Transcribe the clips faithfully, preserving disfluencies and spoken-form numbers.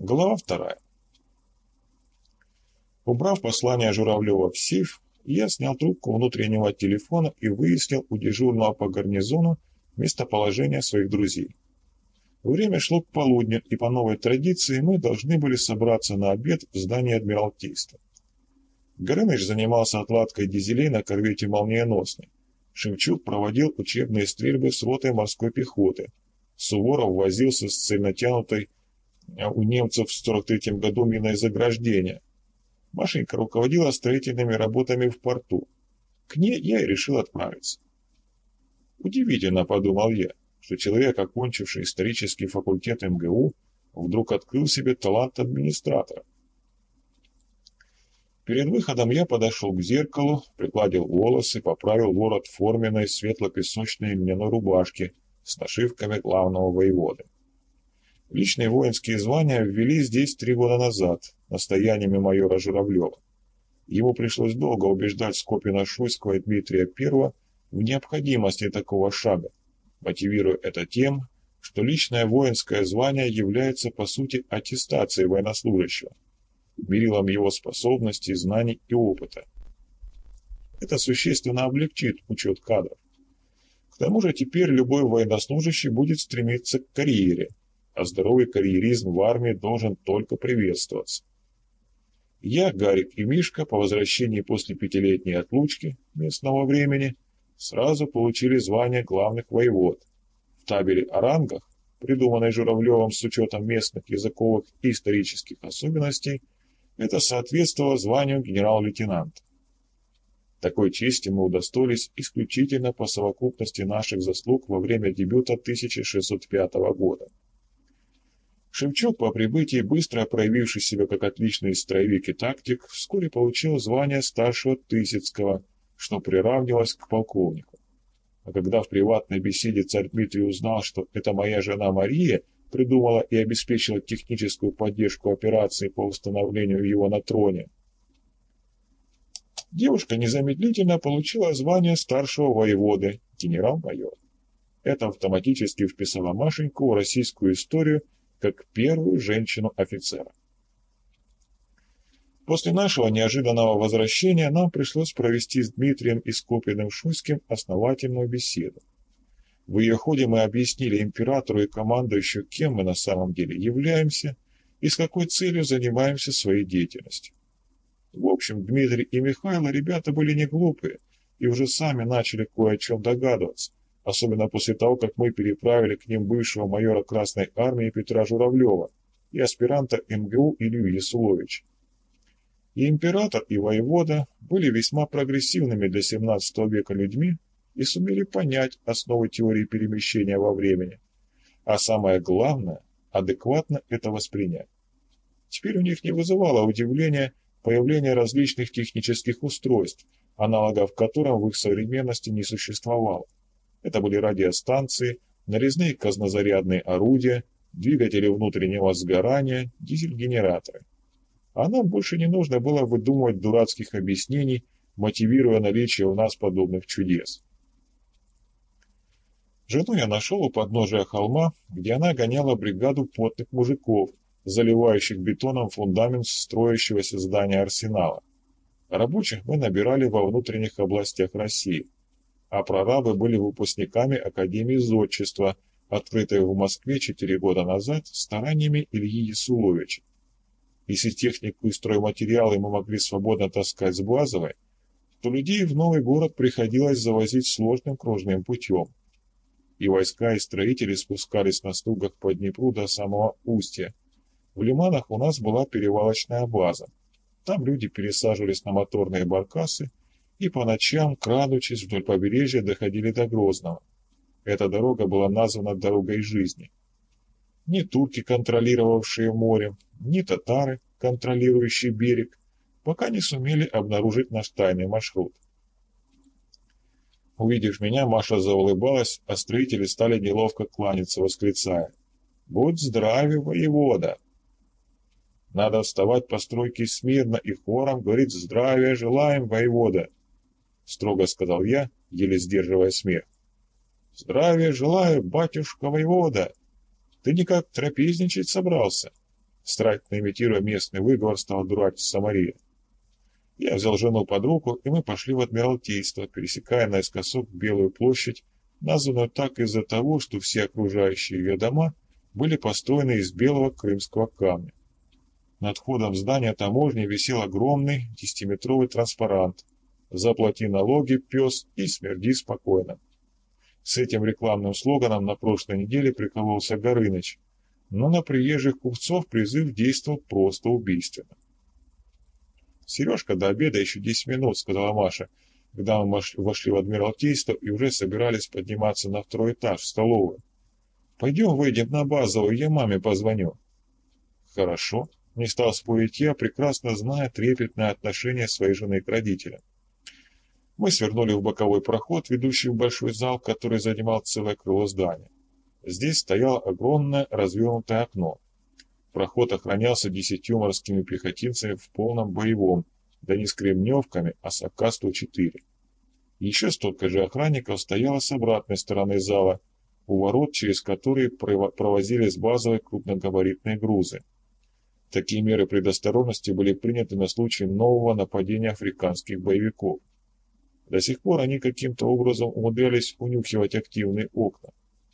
Глава вторая. Убрав послание Журавлева в сейф, я снял трубку внутреннего телефона и выяснил у дежурного по гарнизону местоположение своих друзей. Время шло к полудню, и по новой традиции мы должны были собраться на обед в здании Адмиралтейства. Горыныч занимался отладкой дизелей на корвете «Молниеносный». Шевчук проводил учебные стрельбы с ротой морской пехоты. Суворов возился с цельнотянутой у немцев в сорок третьем году миной заграждения. Машенька руководила строительными работами в порту. К ней я и решил отправиться. Удивительно, подумал я, что человек, окончивший исторический факультет эм гэ у, вдруг открыл себе талант администратора. Перед выходом я подошел к зеркалу, пригладил волосы, поправил ворот форменной светло-песочной льняной рубашки с нашивками главного воеводы. Личные воинские звания ввели здесь три года назад, настояниями майора Журавлева. Ему пришлось долго убеждать Скопина-Шуйского и Дмитрия Первого в необходимости такого шага, мотивируя это тем, что личное воинское звание является по сути аттестацией военнослужащего, мерилом его способностей, знаний и опыта. Это существенно облегчит учет кадров. К тому же теперь любой военнослужащий будет стремиться к карьере, а здоровый карьеризм в армии должен только приветствоваться. Я, Гарик и Мишка по возвращении после пятилетней отлучки местного времени сразу получили звание главных воевод. В табеле о рангах, придуманной Журавлевым с учетом местных языковых и исторических особенностей, это соответствовало званию генерал-лейтенанта. Такой чести мы удостоились исключительно по совокупности наших заслуг во время дебюта тысяча шестьсот пятого года. Шевчук, по прибытии, быстро проявивший себя как отличный строевик и тактик, вскоре получил звание старшего Тысяцкого, что приравнивалось к полковнику. А когда в приватной беседе царь Дмитрий узнал, что это моя жена Мария придумала и обеспечила техническую поддержку операции по установлению его на троне, девушка незамедлительно получила звание старшего воеводы, генерал-майор. Это автоматически вписало Машеньку в российскую историю как первую женщину-офицера. После нашего неожиданного возвращения нам пришлось провести с Дмитрием и Скопиным-Шуйским основательную беседу. В ее ходе мы объяснили императору и командующему, кем мы на самом деле являемся и с какой целью занимаемся своей деятельностью. В общем, Дмитрий и Михайло ребята были не глупые и уже сами начали кое о чем догадываться, особенно после того, как мы переправили к ним бывшего майора Красной Армии Петра Журавлева и аспиранта эм гэ у Илью Ясуловича. И император, и воевода были весьма прогрессивными для семнадцатого века людьми и сумели понять основы теории перемещения во времени, а самое главное – адекватно это воспринять. Теперь у них не вызывало удивления появление различных технических устройств, аналогов которым в их современности не существовало. Это были радиостанции, нарезные казнозарядные орудия, двигатели внутреннего сгорания, дизель-генераторы. А нам больше не нужно было выдумывать дурацких объяснений, мотивируя наличие у нас подобных чудес. Жену я нашел у подножия холма, где она гоняла бригаду потных мужиков, заливающих бетоном фундамент строящегося здания арсенала. Рабочих мы набирали во внутренних областях России, а прорабы были выпускниками Академии зодчества, открытой в Москве четыре года назад стараниями Ильи Ясуловича. Если технику и стройматериалы мы могли свободно таскать с Базовой, то людей в новый город приходилось завозить сложным кружным путем. И войска, и строители спускались на стугах по Днепру до самого устья. В лиманах у нас была перевалочная база. Там люди пересаживались на моторные баркасы и по ночам, крадучись вдоль побережья, доходили до Грозного. Эта дорога была названа «дорогой жизни». Ни турки, контролировавшие море, ни татары, контролирующие берег, пока не сумели обнаружить наш тайный маршрут. Увидев меня, Маша заулыбалась, а строители стали неловко кланяться, восклицая: «Будь здравия, воевода!» Надо вставать по стройке смирно и хором говорить «Здравия желаем, воевода!» — строго сказал я, еле сдерживая смех. «Здравия желаю, батюшка воевода! Ты никак трапезничать собрался? Старательно имитируя местный выговор, стал дурачиться Мария. Я взял жену под руку, и мы пошли в Адмиралтейство, пересекая наискосок Белую площадь, названную так из-за того, что все окружающие ее дома были построены из белого крымского камня. Над входом в здание таможни висел огромный десятиметровый транспарант: «Заплати налоги, пес, и смерди спокойно». С этим рекламным слоганом на прошлой неделе прикололся Горыныч, но на приезжих купцов призыв действовал просто убийственно. «Сережка, до обеда еще десять минут», — сказала Маша, когда мы вошли в Адмиралтейство и уже собирались подниматься на второй этаж, в столовую. «Пойдем выйдем на Базовую, я маме позвоню». «Хорошо», — не стал спорить я, прекрасно зная трепетное отношение своей жены к родителям. Мы свернули в боковой проход, ведущий в большой зал, который занимал целое крыло здания. Здесь стояло огромное развернутое окно. Проход охранялся десятью морскими пехотинцами в полном боевом, да не с кремневками, а с А К сто четыре. Еще столько же охранников стояло с обратной стороны зала, у ворот, через которые провозились базовые крупногабаритные грузы. Такие меры предосторожности были приняты на случай нового нападения африканских боевиков. До сих пор они каким-то образом умудрялись унюхивать активные окна.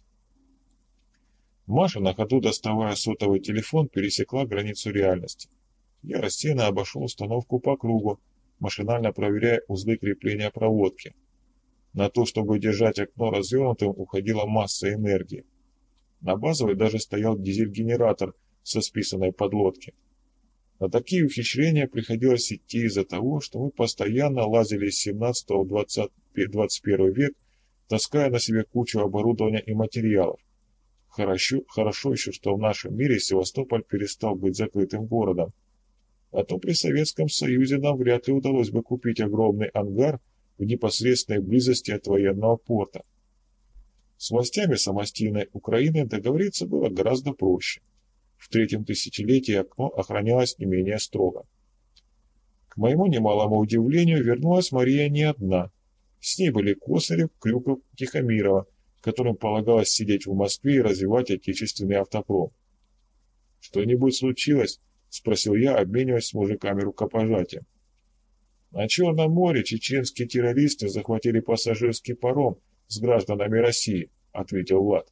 Маша, на ходу доставая сотовый телефон, пересекла границу реальности. Я рассеянно обошел установку по кругу, машинально проверяя узлы крепления проводки. На то, чтобы держать окно развернутым, уходила масса энергии. На базовой даже стоял дизель-генератор со списанной подлодки. На такие ухищрения приходилось идти из-за того, что мы постоянно лазили из семнадцатого в двадцать первый век, таская на себе кучу оборудования и материалов. Хорошо, хорошо еще, что в нашем мире Севастополь перестал быть закрытым городом. А то при Советском Союзе нам вряд ли удалось бы купить огромный ангар в непосредственной близости от военного порта. С властями самостийной Украины договориться было гораздо проще. В третьем тысячелетии окно охранялось не менее строго. К моему немалому удивлению, вернулась Мария не одна. С ней были Косарев, Крюков, Тихомирова, которым полагалось сидеть в Москве и развивать отечественный автопром. «Что-нибудь случилось?» — спросил я, обмениваясь с мужиками рукопожатием. «На Черном море чеченские террористы захватили пассажирский паром с гражданами России», — ответил Влад.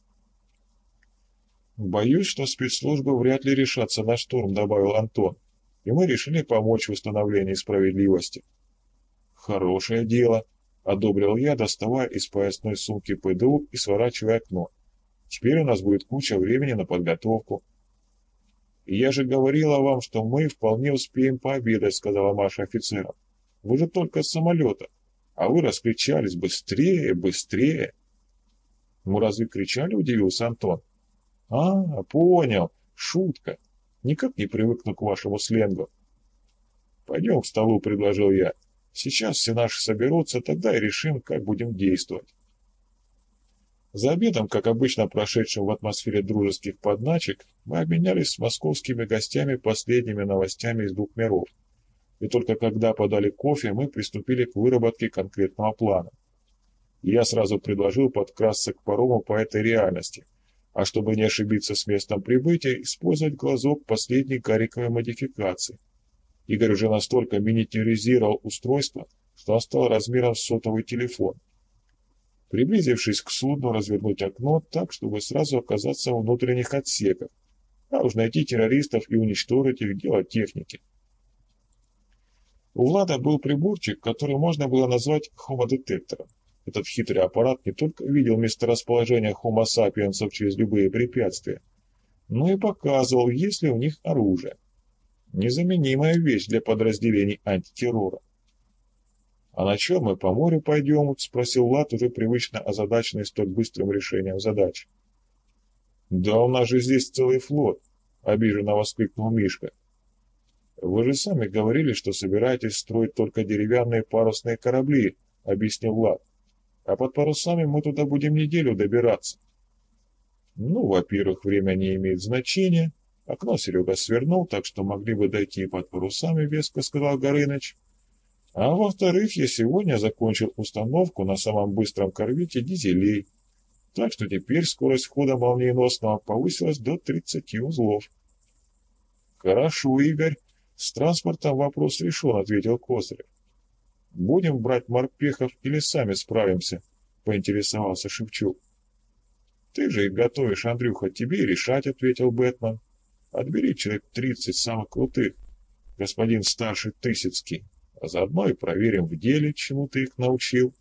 «Боюсь, что спецслужбы вряд ли решатся на штурм», — добавил Антон, «и мы решили помочь в установлении справедливости». «Хорошее дело», — одобрил я, доставая из поясной сумки П Д У и сворачивая окно. «Теперь у нас будет куча времени на подготовку». «И я же говорила вам, что мы вполне успеем пообедать», — сказала Маша офицерам. «Вы же только с самолета, а вы раскричались: быстрее, быстрее». «Мы разве кричали?» — удивился Антон. «А, понял, шутка. Никак не привыкну к вашему сленгу». «Пойдем к столу», — предложил я. «Сейчас все наши соберутся, тогда и решим, как будем действовать». За обедом, как обычно прошедшим в атмосфере дружеских подначек, мы обменялись с московскими гостями последними новостями из двух миров. И только когда подали кофе, мы приступили к выработке конкретного плана. Я сразу предложил подкрасться к парому по этой реальности, а чтобы не ошибиться с местом прибытия, использовать глазок последней кариковой модификации. Игорь уже настолько миниатюризировал устройство, что он стал размером с сотовый телефон. Приблизившись к судну, развернуть окно так, чтобы сразу оказаться в внутренних отсеках, а уж найти террористов и уничтожить их — дело техники. У Влада был приборчик, который можно было назвать хомодетектором. Этот хитрый аппарат не только видел месторасположение хомо сапиенсов через любые препятствия, но и показывал, есть ли у них оружие. Незаменимая вещь для подразделений антитеррора. «А на чем мы по морю пойдем?» — спросил Влад, уже привычно озадаченный столь быстрым решением задачи. «Да у нас же здесь целый флот!» — обиженно воскликнул Мишка. «Вы же сами говорили, что собираетесь строить только деревянные парусные корабли», — объяснил Влад. «А под парусами мы туда будем неделю добираться». «Ну, во-первых, время не имеет значения. Окно Серега свернул, так что могли бы дойти под парусами», — веско сказал Горыныч. «А во-вторых, я сегодня закончил установку на самом быстром корвете дизелей, так что теперь скорость хода молниеносного повысилась до тридцати узлов». «Хорошо, Игорь. С транспортом вопрос решен», — ответил Косарев. «Будем брать морпехов или сами справимся?» — поинтересовался Шевчук. «Ты же их готовишь, Андрюха, тебе и решать», — ответил Бэтмен. «Отбери человек тридцать самых крутых, господин старший Тысяцкий, а заодно и проверим в деле, чему ты их научил».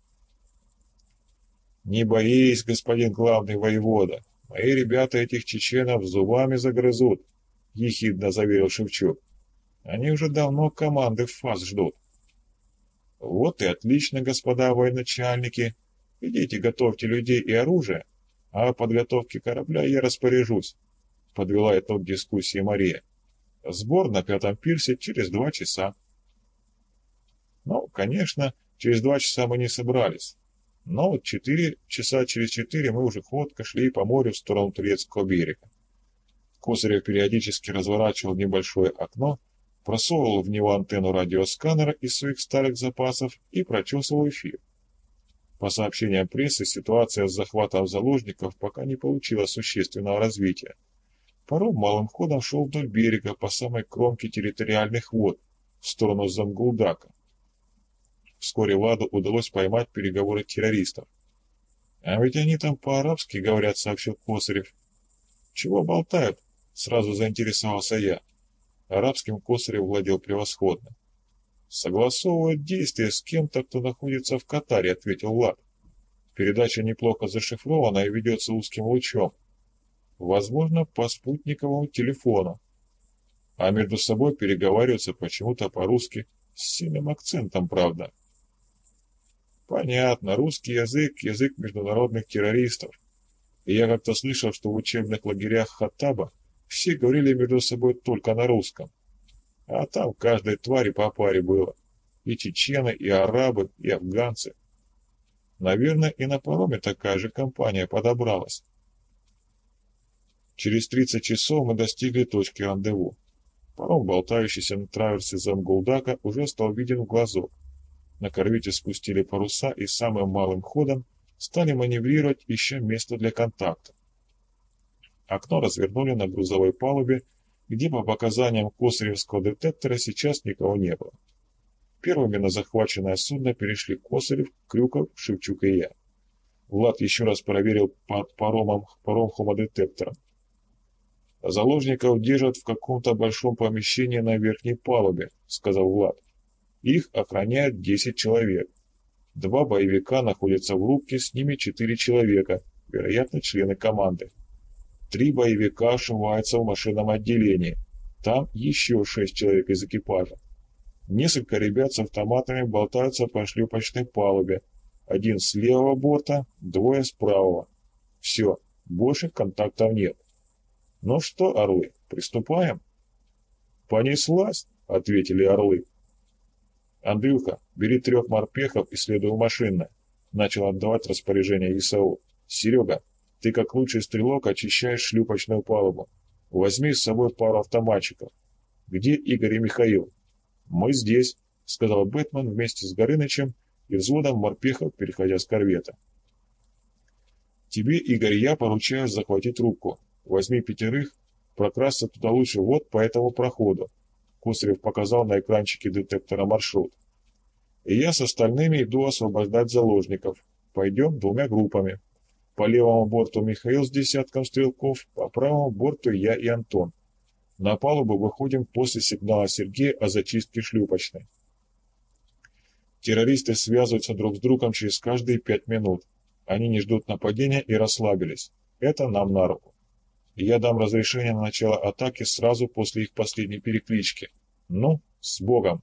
«Не боись, господин главный воевода, мои ребята этих чеченов зубами загрызут», — ехидно заверил Шевчук. «Они уже давно команды в ФАС ждут». «Вот и отлично, господа военачальники. Идите, готовьте людей и оружие, а о подготовке корабля я распоряжусь», — подвела итог дискуссии Мария. «Сбор на пятом пирсе через два часа». Ну, конечно, через два часа мы не собрались. Но вот четыре часа через четыре мы уже ходко шли по морю в сторону турецкого берега. Косарев периодически разворачивал небольшое окно, просовывал в него антенну радиосканера из своих старых запасов и прочесывал эфир. По сообщениям прессы, ситуация с захватом заложников пока не получила существенного развития. Паром малым ходом шел вдоль берега по самой кромке территориальных вод, в сторону Замгулдака. Вскоре Владу удалось поймать переговоры террористов. «А ведь они там по-арабски говорят», — сообщил Косарев. «Чего болтают?» — сразу заинтересовался я. Арабским Косарев владел превосходно. «Согласовывают действия с кем-то, кто находится в Катаре», — ответил Влад. «Передача неплохо зашифрована и ведется узким лучом. Возможно, по спутниковому телефону. А между собой переговариваются почему-то по-русски, с сильным акцентом, правда». «Понятно, русский язык — язык международных террористов. И я как-то слышал, что в учебных лагерях Хаттаба все говорили между собой только на русском. А там каждой твари по паре было. И чечены, и арабы, и афганцы. Наверное, и на пароме такая же компания подобралась». Через тридцать часов мы достигли точки рандеву. Паром, болтающийся на траверсе Замгулдака, уже стал виден в глазок. На корвете спустили паруса и самым малым ходом стали маневрировать, ища место для контакта. Окно развернули на грузовой палубе, где по показаниям косаревского детектора сейчас никого не было. Первыми на захваченное судно перешли Косарев, Крюков, Шевчук и я. Влад еще раз проверил под паромом, паром хомодетектором. «Заложников держат в каком-то большом помещении на верхней палубе», — сказал Влад. «Их охраняет десять человек. Два боевика находятся в рубке, с ними четыре человека, вероятно, члены команды. Три боевика ошиваются в машинном отделении. Там еще шесть человек из экипажа. Несколько ребят с автоматами болтаются по шлюпочной палубе. Один с левого борта, двое с правого. Все, больше контактов нет. Ну что, орлы, приступаем?» «Понеслась», — ответили орлы. «Андрюха, бери трех морпехов и следуй в машинное», — начал отдавать распоряжение ИСАУ. «Серега, ты как лучший стрелок очищаешь шлюпочную палубу. Возьми с собой пару автоматчиков. Где Игорь и Михаил?» «Мы здесь», — сказал Бэтмен вместе с Горынычем и взводом морпехов, переходя с корвета. «Тебе, Игорь, я поручаю захватить рубку. Возьми пятерых, прокрасться туда лучше вот по этому проходу». Косарев показал на экранчике детектора маршрут. «И я с остальными иду освобождать заложников. Пойдем двумя группами. По левому борту Михаил с десятком стрелков, по правому борту я и Антон. На палубу выходим после сигнала Сергея о зачистке шлюпочной. Террористы связываются друг с другом через каждые пять минут. Они не ждут нападения и расслабились. Это нам на руку. И я дам разрешение на начало атаки сразу после их последней переклички. Ну, с Богом!»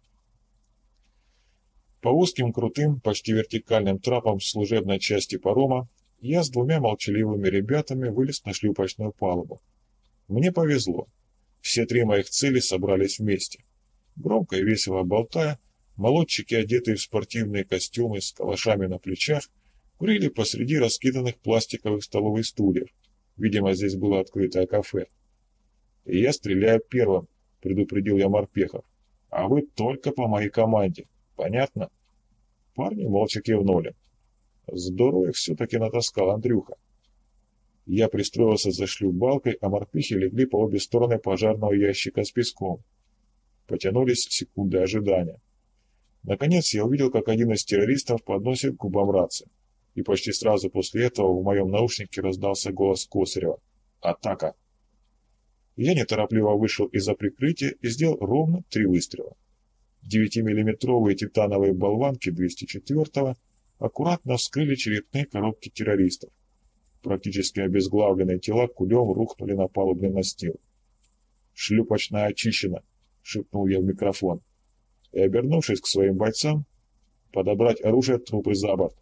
По узким, крутым, почти вертикальным трапам служебной части парома я с двумя молчаливыми ребятами вылез на шлюпочную палубу. Мне повезло. Все три моих цели собрались вместе. Громко и весело болтая, молодчики, одетые в спортивные костюмы с калашами на плечах, курили посреди раскиданных пластиковых столовых стульев. Видимо, здесь было открытое кафе. «И я стреляю первым», — предупредил я морпехов. «А вы только по моей команде. Понятно?» Парни молча кивнули. «Здорово их все-таки натаскал Андрюха». Я пристроился за шлюпбалкой, а морпехи легли по обе стороны пожарного ящика с песком. Потянулись секунды ожидания. Наконец я увидел, как один из террористов подносит к губам рацию. И почти сразу после этого в моем наушнике раздался голос Косарева. «Атака!» Я неторопливо вышел из-за прикрытия и сделал ровно три выстрела. Девятимиллиметровые титановые болванки двести четвёртого аккуратно вскрыли черепные коробки террористов. Практически обезглавленные тела кулем рухнули на палубный настил. «Шлюпочная очищена!» — шепнул я в микрофон. И, обернувшись к своим бойцам, подобрать оружие, трупы за борт.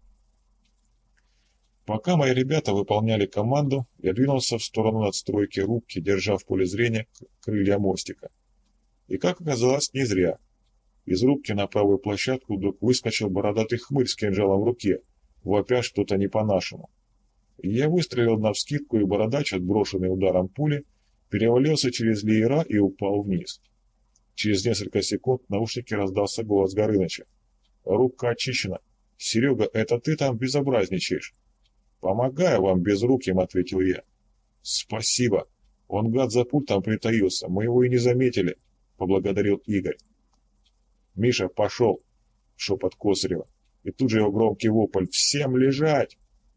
Пока мои ребята выполняли команду, я двинулся в сторону надстройки рубки, держа в поле зрения крылья мостика. И, как оказалось, не зря. Из рубки на правую площадку вдруг выскочил бородатый хмырь с кинжалом в руке, вопя что-то не по-нашему. Я выстрелил навскидку, и бородач, отброшенный ударом пули, перевалился через леера и упал вниз. Через несколько секунд в наушнике раздался голос Горыныча. «Рубка очищена. Серега, это ты там безобразничаешь?» «Помогаю вам, безруким», — ответил я. «Спасибо. Он, гад, за пультом притаился. Мы его и не заметили», — поблагодарил Игорь. «Миша, пошел!» — шепот Косарева. И тут же его громкий вопль. «Всем лежать!»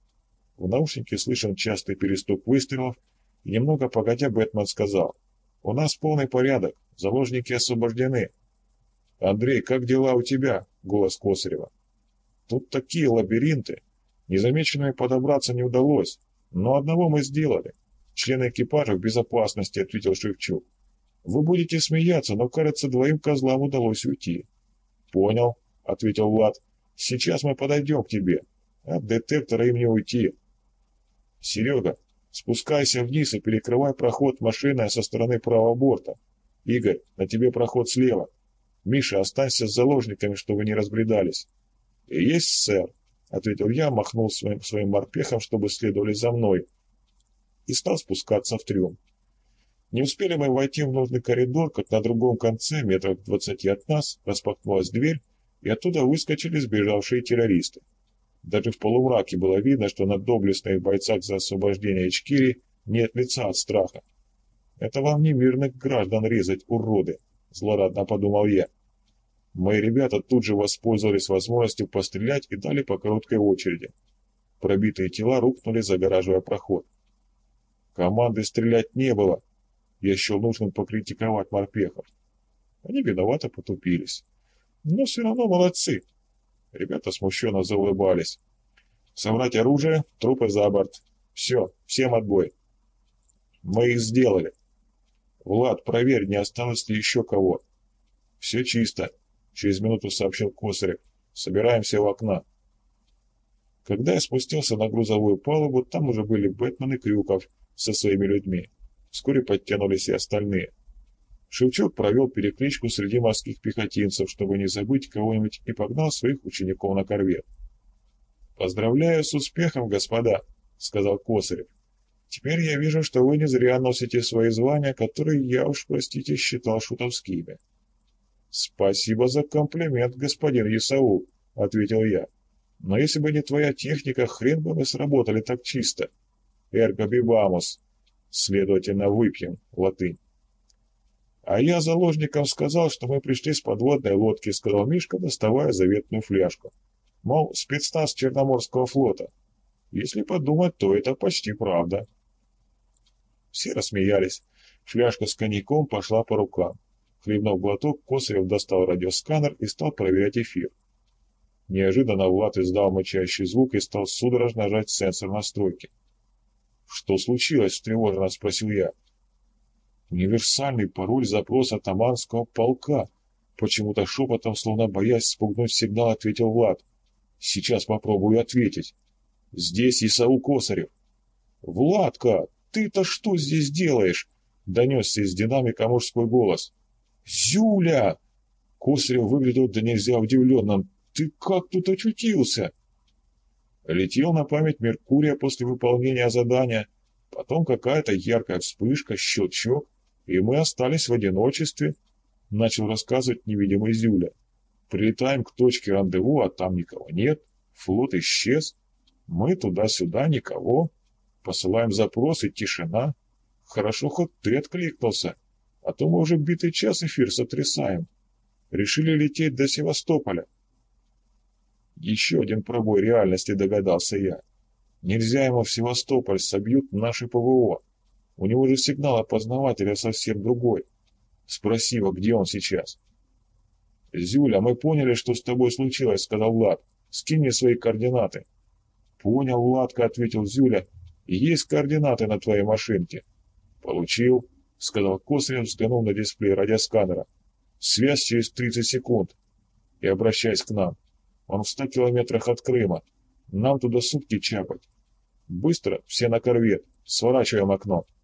В наушнике слышен частый перестук выстрелов, и немного погодя Бэтмен сказал. «У нас полный порядок. Заложники освобождены». «Андрей, как дела у тебя?» — голос Косарева. «Тут такие лабиринты. Незамеченными подобраться не удалось, но одного мы сделали. Члены экипажа в безопасности», — ответил Шевчук. «Вы будете смеяться, но, кажется, двоим козлам удалось уйти». «Понял», — ответил Влад. «Сейчас мы подойдем к тебе. От детектора им не уйти». «Серега, спускайся вниз и перекрывай проход машиной со стороны правого борта. Игорь, на тебе проход слева. Миша, останься с заложниками, чтобы не разбредались». «И есть, сэр», — ответил я, махнул своим, своим морпехом, чтобы следовали за мной, и стал спускаться в трюм. Не успели мы войти в нужный коридор, как на другом конце, метрах двадцати от нас, распахнулась дверь, и оттуда выскочили сбежавшие террористы. Даже в полумраке было видно, что на доблестных бойцах за освобождение Ичкерии нет лица от страха. «Это вам не мирных граждан резать, уроды!» — злорадно подумал я. Мои ребята тут же воспользовались возможностью пострелять и дали по короткой очереди. Пробитые тела рухнули, загораживая проход. Команды стрелять не было. Я счел нужным покритиковать морпехов. Они виновато потупились. Но все равно молодцы. Ребята смущенно заулыбались. «Собрать оружие, трупы за борт. Все, всем отбой». «Мы их сделали. Влад, проверь, не осталось ли еще кого». «Все чисто», — через минуту сообщил Косарев. «Собираемся у окна». Когда я спустился на грузовую палубу, там уже были Бэтмен и Крюков со своими людьми. Вскоре подтянулись и остальные. Шевчук провел перекличку среди морских пехотинцев, чтобы не забыть кого-нибудь, и погнал своих учеников на корвет. «Поздравляю с успехом, господа», — сказал Косарев. «Теперь я вижу, что вы не зря носите свои звания, которые я уж, простите, считал шутовскими». «Спасибо за комплимент, господин Исаул», — ответил я. «Но если бы не твоя техника, хрен бы мы сработали так чисто. Эрго бибамус. Следовательно, выпьем, латынь». «А я заложникам сказал, что мы пришли с подводной лодки», — сказал Мишка, доставая заветную фляжку. «Мол, спецназ Черноморского флота. Если подумать, то это почти правда». Все рассмеялись. Фляжка с коньяком пошла по рукам. Хлебнув глоток, Косарев достал радиосканер и стал проверять эфир. Неожиданно Влад издал мычащий звук и стал судорожно нажать сенсор настройки. «Что случилось?» — встревоженно спросил я. «Универсальный пароль запроса Таманского полка», — почему-то шепотом, словно боясь спугнуть сигнал, ответил Влад. «Сейчас попробую ответить. Здесь Исаул Косарев». «Владка, ты-то что здесь делаешь?» — донесся из динамика мужской голос. «Зюля!» — Косарев выглядел да нельзя удивленным. «Ты как тут очутился?» Летел на память Меркурия после выполнения задания, потом какая-то яркая вспышка, щелчок, и мы остались в одиночестве, — начал рассказывать невидимый Зюля. «Прилетаем к точке рандеву, а там никого нет, флот исчез, мы туда-сюда, никого. Посылаем запрос и тишина. Хорошо, хоть ты откликнулся, а то мы уже битый час эфир сотрясаем. Решили лететь до Севастополя. Еще один пробой реальности, догадался я. Нельзя ему в Севастополь, собьют наши ПВО. У него же сигнал опознавателя совсем другой. Спроси его, где он сейчас. «Зюля, мы поняли, что с тобой случилось», — сказал Влад. «Скинь мне свои координаты». «Понял, Владка», — ответил Зюля. «Есть координаты на твоей машинке». «Получил», — сказал Косарев, взглянув на дисплей радиосканера. «Связь через тридцать секунд. И обращаясь к нам. Он в ста километрах от Крыма. Нам туда сутки чапать. Быстро, все на корвет. Сворачиваем окно».